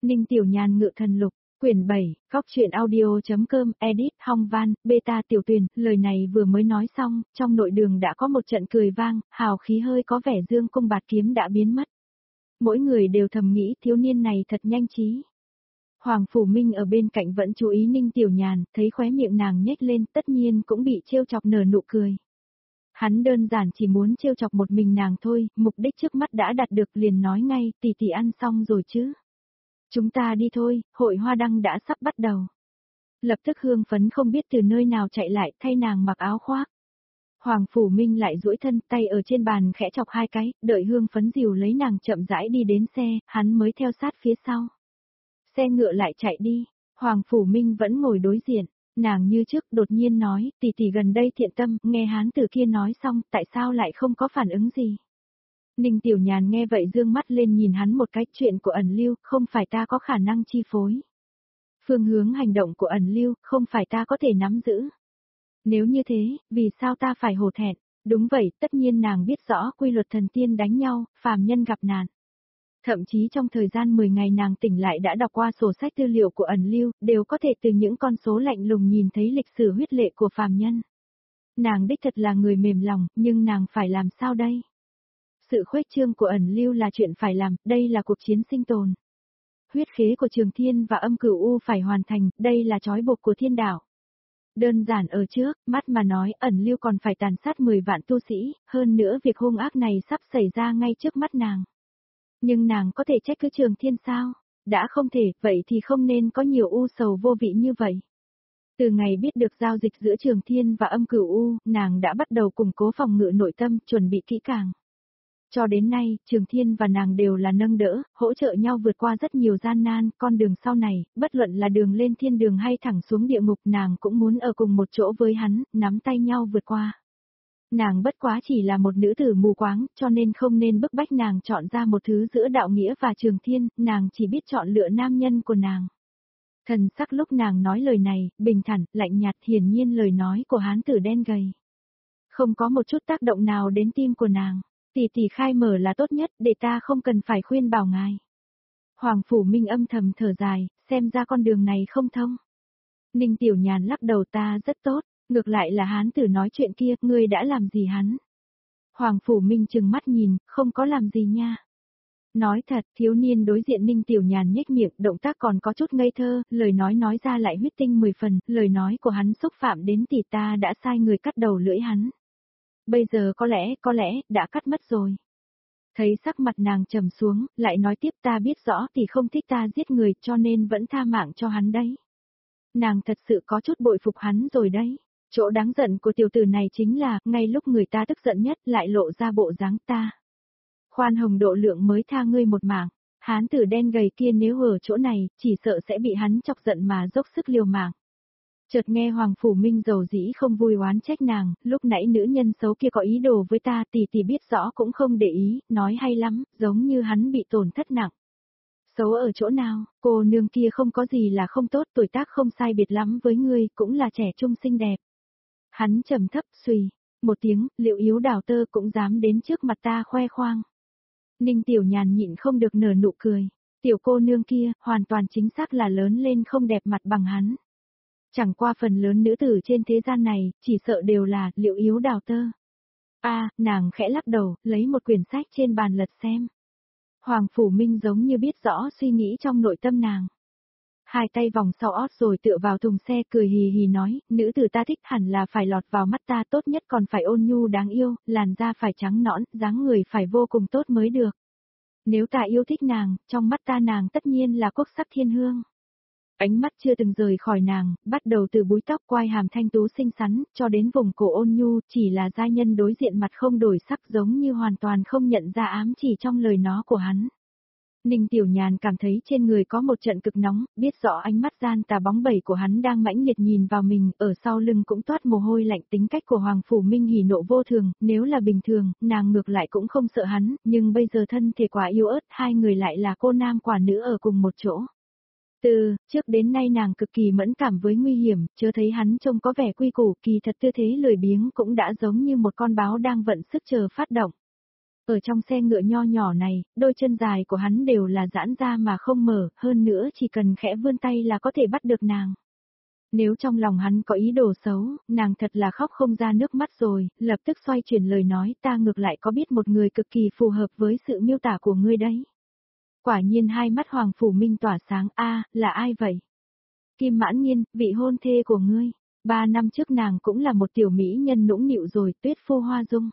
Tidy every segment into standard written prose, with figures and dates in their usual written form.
Ninh Tiểu Nhàn ngự thần lục, quyển 7, góc truyện audio.com, edit, Hong Van, beta Tiểu Tuyền, lời này vừa mới nói xong, trong nội đường đã có một trận cười vang, hào khí hơi có vẻ dương cung bạt kiếm đã biến mất. Mỗi người đều thầm nghĩ thiếu niên này thật nhanh trí. Hoàng Phủ Minh ở bên cạnh vẫn chú ý Ninh Tiểu Nhàn, thấy khóe miệng nàng nhếch lên tất nhiên cũng bị trêu chọc nở nụ cười. Hắn đơn giản chỉ muốn trêu chọc một mình nàng thôi, mục đích trước mắt đã đạt được liền nói ngay, tỷ tỷ ăn xong rồi chứ. Chúng ta đi thôi, hội hoa đăng đã sắp bắt đầu. Lập tức hương phấn không biết từ nơi nào chạy lại thay nàng mặc áo khoác. Hoàng Phủ Minh lại duỗi thân tay ở trên bàn khẽ chọc hai cái, đợi hương phấn dìu lấy nàng chậm rãi đi đến xe, hắn mới theo sát phía sau. Xe ngựa lại chạy đi, Hoàng Phủ Minh vẫn ngồi đối diện, nàng như trước đột nhiên nói, tỷ tỷ gần đây thiện tâm, nghe hán tử kia nói xong, tại sao lại không có phản ứng gì. Ninh Tiểu Nhàn nghe vậy dương mắt lên nhìn hắn một cái, chuyện của ẩn lưu, không phải ta có khả năng chi phối. Phương hướng hành động của ẩn lưu, không phải ta có thể nắm giữ. Nếu như thế, vì sao ta phải hổ thẹn? Đúng vậy, tất nhiên nàng biết rõ quy luật thần tiên đánh nhau, phàm nhân gặp nạn. Thậm chí trong thời gian 10 ngày nàng tỉnh lại đã đọc qua sổ sách tư liệu của ẩn lưu, đều có thể từ những con số lạnh lùng nhìn thấy lịch sử huyết lệ của phàm nhân. Nàng đích thật là người mềm lòng, nhưng nàng phải làm sao đây? Sự khuếch trương của ẩn lưu là chuyện phải làm, đây là cuộc chiến sinh tồn. Huyết khế của Trường Thiên và Âm Cửu U phải hoàn thành, đây là trói buộc của thiên đạo. Đơn giản ở trước, mắt mà nói ẩn lưu còn phải tàn sát 10 vạn tu sĩ, hơn nữa việc hung ác này sắp xảy ra ngay trước mắt nàng. Nhưng nàng có thể trách cứ Trường Thiên sao? Đã không thể, vậy thì không nên có nhiều u sầu vô vị như vậy. Từ ngày biết được giao dịch giữa Trường Thiên và Âm Cửu U, nàng đã bắt đầu củng cố phòng ngự nội tâm, chuẩn bị kỹ càng. Cho đến nay, Trường Thiên và nàng đều là nâng đỡ, hỗ trợ nhau vượt qua rất nhiều gian nan, con đường sau này, bất luận là đường lên thiên đường hay thẳng xuống địa ngục nàng cũng muốn ở cùng một chỗ với hắn, nắm tay nhau vượt qua. Nàng bất quá chỉ là một nữ tử mù quáng, cho nên không nên bức bách nàng chọn ra một thứ giữa đạo nghĩa và Trường Thiên, nàng chỉ biết chọn lựa nam nhân của nàng. Thần sắc lúc nàng nói lời này, bình thản, lạnh nhạt, hiển nhiên lời nói của hán tử đen gầy. Không có một chút tác động nào đến tim của nàng. Tỷ tỷ khai mở là tốt nhất, để ta không cần phải khuyên bảo ngài. Hoàng Phủ Minh âm thầm thở dài, xem ra con đường này không thông. Ninh Tiểu Nhàn lắc đầu, ta rất tốt, ngược lại là hán tử nói chuyện kia, ngươi đã làm gì hắn? Hoàng Phủ Minh trừng mắt nhìn, không có làm gì nha. Nói thật, thiếu niên đối diện Ninh Tiểu Nhàn nhếch miệng, động tác còn có chút ngây thơ, lời nói ra lại huyết tinh 10 phần, lời nói của hắn xúc phạm đến tỷ, ta đã sai người cắt đầu lưỡi hắn. Bây giờ có lẽ, đã cắt mất rồi. Thấy sắc mặt nàng trầm xuống, lại nói tiếp, ta biết rõ thì không thích ta giết người cho nên vẫn tha mạng cho hắn đấy. Nàng thật sự có chút bội phục hắn rồi đấy. Chỗ đáng giận của tiểu tử này chính là, ngay lúc người ta tức giận nhất lại lộ ra bộ dáng ta. Khoan hồng độ lượng mới tha ngươi một mạng, hán tử đen gầy kia nếu ở chỗ này, chỉ sợ sẽ bị hắn chọc giận mà dốc sức liều mạng. Chợt nghe Hoàng Phủ Minh dầu dĩ không vui oán trách nàng, lúc nãy nữ nhân xấu kia có ý đồ với ta, tỷ biết rõ cũng không để ý, nói hay lắm, giống như hắn bị tổn thất nặng. Xấu ở chỗ nào, cô nương kia không có gì là không tốt, tuổi tác không sai biệt lắm với ngươi, cũng là trẻ trung xinh đẹp. Hắn trầm thấp xùy, một tiếng, Liệu Yếu Đào Tơ cũng dám đến trước mặt ta khoe khoang. Ninh Tiểu Nhàn nhịn không được nở nụ cười, tiểu cô nương kia, hoàn toàn chính xác là lớn lên không đẹp mặt bằng hắn. Chẳng qua phần lớn nữ tử trên thế gian này, chỉ sợ đều là Liệu Yếu Đào Tơ. Nàng khẽ lắc đầu, lấy một quyển sách trên bàn lật xem. Hoàng Phủ Minh giống như biết rõ suy nghĩ trong nội tâm nàng. Hai tay vòng sau ót rồi tựa vào thùng xe cười hì hì nói, nữ tử ta thích hẳn là phải lọt vào mắt ta, tốt nhất còn phải ôn nhu đáng yêu, làn da phải trắng nõn, dáng người phải vô cùng tốt mới được. Nếu ta yêu thích nàng, trong mắt ta nàng tất nhiên là quốc sắc thiên hương. Ánh mắt chưa từng rời khỏi nàng, bắt đầu từ búi tóc quai hàm thanh tú xinh xắn, cho đến vùng cổ ôn nhu, chỉ là giai nhân đối diện mặt không đổi sắc giống như hoàn toàn không nhận ra ám chỉ trong lời nói của hắn. Ninh Tiểu Nhàn cảm thấy trên người có một trận cực nóng, biết rõ ánh mắt gian tà bóng bẩy của hắn đang mãnh liệt nhìn vào mình, ở sau lưng cũng toát mồ hôi lạnh. Tính cách của Hoàng Phủ Minh hỉ nộ vô thường, nếu là bình thường, nàng ngược lại cũng không sợ hắn, nhưng bây giờ thân thể quá yếu ớt, hai người lại là cô nam quả nữ ở cùng một chỗ. Từ trước đến nay nàng cực kỳ mẫn cảm với nguy hiểm, chớ thấy hắn trông có vẻ quy củ, kỳ thật tư thế lười biếng cũng đã giống như một con báo đang vận sức chờ phát động. Ở trong xe ngựa nho nhỏ này, đôi chân dài của hắn đều là giãn ra mà không mở, hơn nữa chỉ cần khẽ vươn tay là có thể bắt được nàng. Nếu trong lòng hắn có ý đồ xấu, nàng thật là khóc không ra nước mắt rồi, lập tức xoay chuyển lời nói, ta ngược lại có biết một người cực kỳ phù hợp với sự miêu tả của ngươi đấy. Quả nhiên hai mắt Hoàng Phủ Minh tỏa sáng, là ai vậy? Kim Mãn Nhiên, vị hôn thê của ngươi. 3 năm trước nàng cũng là một tiểu mỹ nhân nũng nịu rồi, tuyết phu hoa dung.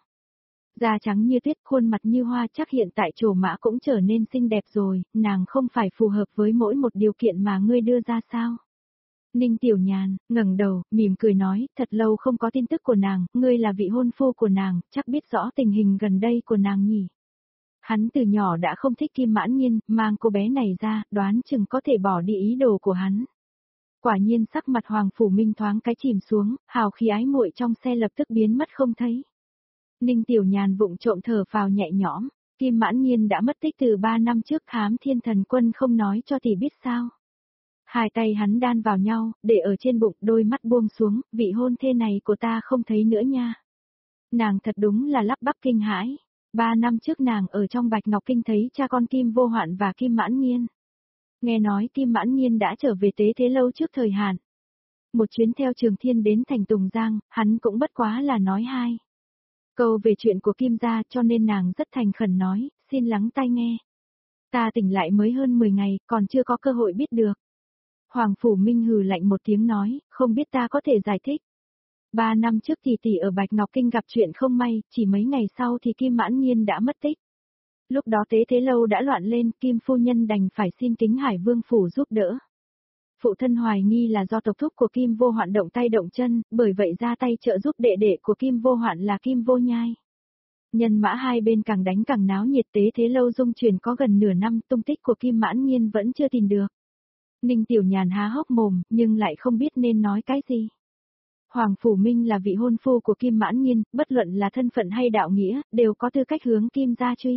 Da trắng như tuyết, khuôn mặt như hoa, chắc hiện tại trổ mã cũng trở nên xinh đẹp rồi, nàng không phải phù hợp với mỗi một điều kiện mà ngươi đưa ra sao? Ninh Tiểu Nhàn, ngẩng đầu, mỉm cười nói, thật lâu không có tin tức của nàng, ngươi là vị hôn phu của nàng, chắc biết rõ tình hình gần đây của nàng nhỉ. Hắn từ nhỏ đã không thích Kim Mãn Nhiên, mang cô bé này ra, đoán chừng có thể bỏ đi ý đồ của hắn. Quả nhiên sắc mặt Hoàng Phủ Minh thoáng cái chìm xuống, hào khí ái muội trong xe lập tức biến mất không thấy. Ninh Tiểu Nhàn vụng trộm thở phào nhẹ nhõm, Kim Mãn Nhiên đã mất tích từ 3 năm trước, Hám Thiên Thần Quân không nói cho thì biết sao. Hai tay hắn đan vào nhau, để ở trên bụng, đôi mắt buông xuống, vị hôn thê này của ta không thấy nữa nha. Nàng thật đúng là lắp bắp kinh hãi. 3 năm trước nàng ở trong Bạch Ngọc Kinh thấy cha con Kim Vô Hoạn và Kim Mãn Nhiên. Nghe nói Kim Mãn Nhiên đã trở về Tế Thế Lâu trước thời hạn. Một chuyến theo Trường Thiên đến thành Tùng Giang, hắn cũng bất quá là nói hai câu về chuyện của Kim gia, cho nên nàng rất thành khẩn nói, xin lắng tai nghe. Ta tỉnh lại mới hơn 10 ngày, còn chưa có cơ hội biết được. Hoàng Phủ Minh hừ lạnh một tiếng nói, không biết ta có thể giải thích. 3 năm trước tỷ tỷ ở Bạch Ngọc Kinh gặp chuyện không may, chỉ mấy ngày sau thì Kim Mãn Nhiên đã mất tích. Lúc đó Tế Thế Lâu đã loạn lên, Kim phu nhân đành phải xin Kính Hải Vương phủ giúp đỡ. Phụ thân hoài nghi là do tộc thúc của Kim Vô Hoạn động tay động chân, bởi vậy ra tay trợ giúp đệ đệ của Kim Vô Hoạn là Kim Vô Nhai. Nhân mã hai bên càng đánh càng náo nhiệt, Tế Thế Lâu dung truyền có gần nửa năm, tung tích của Kim Mãn Nhiên vẫn chưa tìm được. Ninh Tiểu Nhàn há hốc mồm, nhưng lại không biết nên nói cái gì. Hoàng Phủ Minh là vị hôn phu của Kim Mãn Nhiên, bất luận là thân phận hay đạo nghĩa, đều có tư cách hướng Kim gia truy.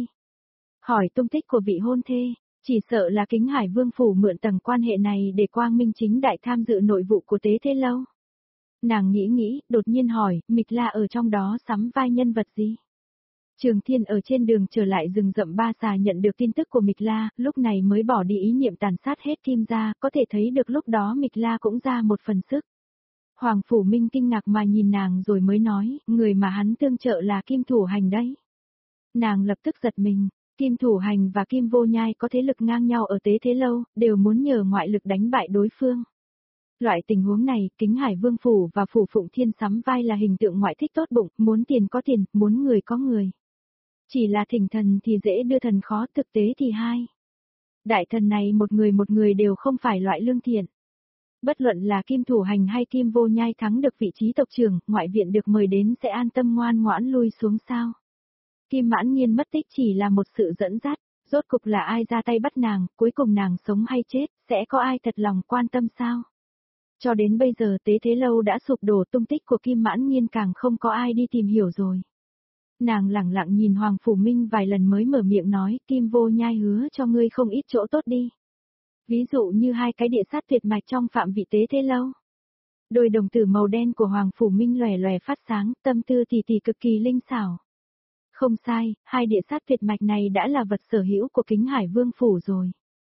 Hỏi tung tích của vị hôn thê, chỉ sợ là Kính Hải Vương phủ mượn tầng quan hệ này để quang minh chính đại tham dự nội vụ của Tế Thế Lâu. Nàng nghĩ, đột nhiên hỏi, Mịch La ở trong đó sắm vai nhân vật gì? Trường Thiên ở trên đường trở lại rừng rậm Ba Xà nhận được tin tức của Mịch La, lúc này mới bỏ đi ý niệm tàn sát hết Kim gia, có thể thấy được lúc đó Mịch La cũng ra một phần sức. Hoàng Phủ Minh kinh ngạc mà nhìn nàng rồi mới nói, người mà hắn tương trợ là Kim Thủ Hành đấy. Nàng lập tức giật mình, Kim Thủ Hành và Kim Vô Nhai có thế lực ngang nhau ở Tế Thế Lâu, đều muốn nhờ ngoại lực đánh bại đối phương. Loại tình huống này, Kính Hải Vương phủ và phủ Phụng Thiên sắm vai là hình tượng ngoại thích tốt bụng, muốn tiền có tiền, muốn người có người. Chỉ là thỉnh thần thì dễ đưa thần khó, thực tế thì hai. Đại thần này một người đều không phải loại lương thiện. Bất luận là Kim Thủ Hành hay Kim Vô Nhai thắng được vị trí tộc trưởng, ngoại viện được mời đến sẽ an tâm ngoan ngoãn lui xuống sao. Kim Mãn Nhiên mất tích chỉ là một sự dẫn dắt, rốt cục là ai ra tay bắt nàng, cuối cùng nàng sống hay chết, sẽ có ai thật lòng quan tâm sao? Cho đến bây giờ Tế Thế Lâu đã sụp đổ, tung tích của Kim Mãn Nhiên càng không có ai đi tìm hiểu rồi. Nàng lẳng lặng nhìn Hoàng Phủ Minh vài lần mới mở miệng nói, Kim Vô Nhai hứa cho ngươi không ít chỗ tốt đi. Ví dụ như hai cái địa sát tuyệt mạch trong phạm vị Tế Thế Lâu. Đôi đồng tử màu đen của Hoàng Phủ Minh lòe lòe phát sáng, tâm tư tỉ cực kỳ linh xảo. Không sai, hai địa sát tuyệt mạch này đã là vật sở hữu của Kính Hải Vương phủ rồi.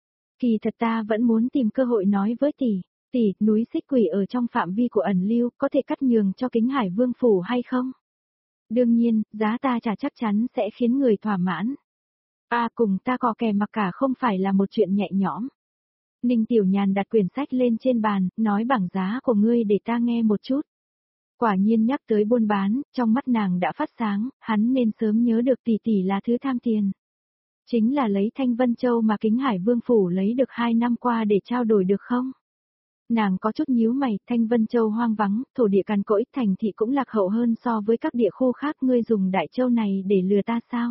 Kỳ thật ta vẫn muốn tìm cơ hội nói với tỷ, núi Xích Quỷ ở trong phạm vi của ẩn lưu, có thể cắt nhường cho Kính Hải Vương phủ hay không? Đương nhiên, giá ta trả chắc chắn sẽ khiến người thỏa mãn. Cùng ta cò kè mặc cả không phải là một chuyện nhẹ nhõm. Ninh Tiểu Nhàn đặt quyển sách lên trên bàn, nói bảng giá của ngươi để ta nghe một chút. Quả nhiên nhắc tới buôn bán, trong mắt nàng đã phát sáng, hắn nên sớm nhớ được tỷ là thứ tham tiền. Chính là lấy Thanh Vân Châu mà Kính Hải Vương phủ lấy được 2 năm qua để trao đổi được không? Nàng có chút nhíu mày, Thanh Vân Châu hoang vắng, thổ địa cằn cỗi, thành thị cũng lạc hậu hơn so với các địa khu khác, ngươi dùng Đại Châu này để lừa ta sao?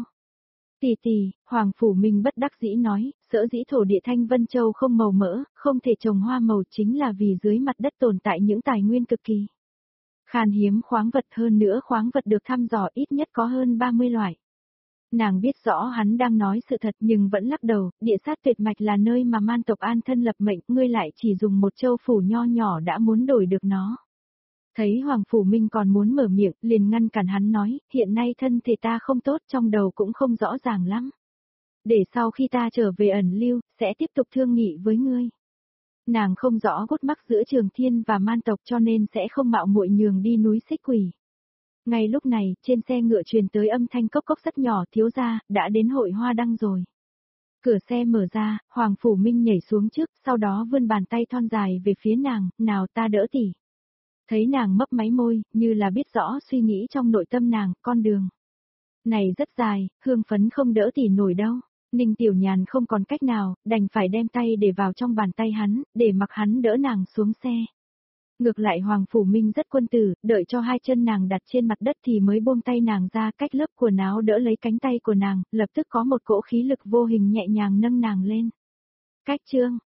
Tỷ, Hoàng Phủ Minh bất đắc dĩ nói, sở dĩ thổ địa Thanh Vân Châu không màu mỡ, không thể trồng hoa màu chính là vì dưới mặt đất tồn tại những tài nguyên cực kỳ khan hiếm khoáng vật, hơn nữa khoáng vật được thăm dò ít nhất có hơn 30 loại. Nàng biết rõ hắn đang nói sự thật nhưng vẫn lắc đầu, địa sát tuyệt mạch là nơi mà man tộc an thân lập mệnh, ngươi lại chỉ dùng một châu phủ nho nhỏ đã muốn đổi được nó. Thấy Hoàng Phủ Minh còn muốn mở miệng, liền ngăn cản hắn nói, hiện nay thân thể ta không tốt, trong đầu cũng không rõ ràng lắm. Để sau khi ta trở về ẩn lưu, sẽ tiếp tục thương nghị với ngươi. Nàng không rõ gút mắc giữa Trường Thiên và Man tộc cho nên sẽ không mạo muội nhường đi núi Xích Quỷ. Ngay lúc này, trên xe ngựa truyền tới âm thanh cốc cốc rất nhỏ, thiếu gia, đã đến hội hoa đăng rồi. Cửa xe mở ra, Hoàng Phủ Minh nhảy xuống trước, sau đó vươn bàn tay thon dài về phía nàng, nào ta đỡ tỷ. Thấy nàng mấp máy môi, như là biết rõ suy nghĩ trong nội tâm nàng, con đường này rất dài, hương phấn không đỡ tỷ nổi đâu. Ninh Tiểu Nhàn không còn cách nào, đành phải đem tay để vào trong bàn tay hắn, để mặc hắn đỡ nàng xuống xe. Ngược lại Hoàng Phủ Minh rất quân tử, đợi cho hai chân nàng đặt trên mặt đất thì mới buông tay nàng ra, cách lớp quần áo đỡ lấy cánh tay của nàng, lập tức có một cỗ khí lực vô hình nhẹ nhàng nâng nàng lên. Cách chương